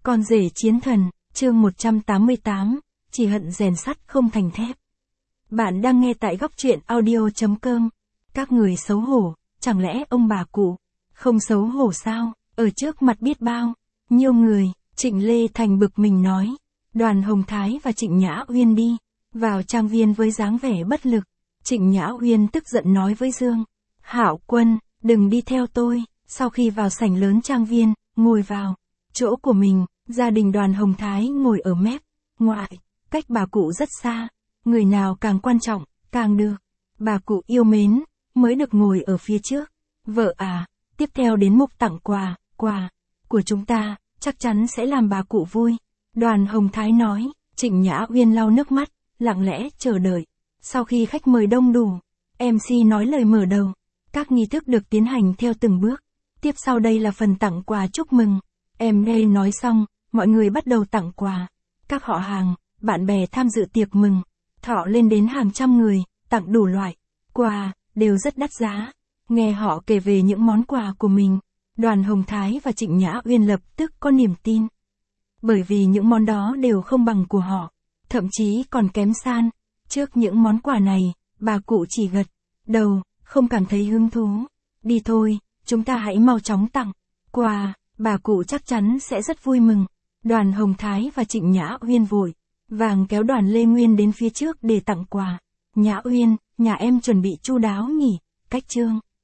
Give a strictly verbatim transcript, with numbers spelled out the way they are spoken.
Con rể chiến thần, chương một trăm tám mươi tám, chỉ hận rèn sắt không thành thép. Bạn đang nghe tại góc truyện audio chấm com. Các người xấu hổ, chẳng lẽ ông bà cụ không xấu hổ sao, ở trước mặt biết bao nhiêu người. Trịnh Lê Thành bực mình nói. Đoàn Hồng Thái và Trịnh Nhã Uyên đi vào trang viên với dáng vẻ bất lực. Trịnh Nhã Uyên tức giận nói với Dương Hạo Quân, đừng đi theo tôi. Sau khi vào sảnh lớn trang viên, ngồi vào chỗ của mình, gia đình Đoàn Hồng Thái ngồi ở mép ngoại, cách bà cụ rất xa. Người nào càng quan trọng, càng được bà cụ yêu mến, mới được ngồi ở phía trước. Vợ à, tiếp theo đến mục tặng quà, quà của chúng ta, chắc chắn sẽ làm bà cụ vui. Đoàn Hồng Thái nói. Trịnh Nhã Uyên lau nước mắt, lặng lẽ chờ đợi. Sau khi khách mời đông đủ, em xê nói lời mở đầu. Các nghi thức được tiến hành theo từng bước. Tiếp sau đây là phần tặng quà chúc mừng. Em đây nói xong, mọi người bắt đầu tặng quà. Các họ hàng, bạn bè tham dự tiệc mừng, thọ lên đến hàng trăm người, tặng đủ loại quà, đều rất đắt giá. Nghe họ kể về những món quà của mình, Đoàn Hồng Thái và Trịnh Nhã Uyên lập tức có niềm tin. Bởi vì những món đó đều không bằng của họ, thậm chí còn kém san. Trước những món quà này, bà cụ chỉ gật đầu, không cảm thấy hứng thú. Đi thôi, chúng ta hãy mau chóng tặng quà, bà cụ chắc chắn sẽ rất vui mừng. Đoàn Hồng Thái và Trịnh Nhã Uyên vội vàng kéo Đoàn Lê Nguyên đến phía trước để tặng quà. Nhã Uyên, nhà em chuẩn bị chu đáo nhỉ? Cách Trương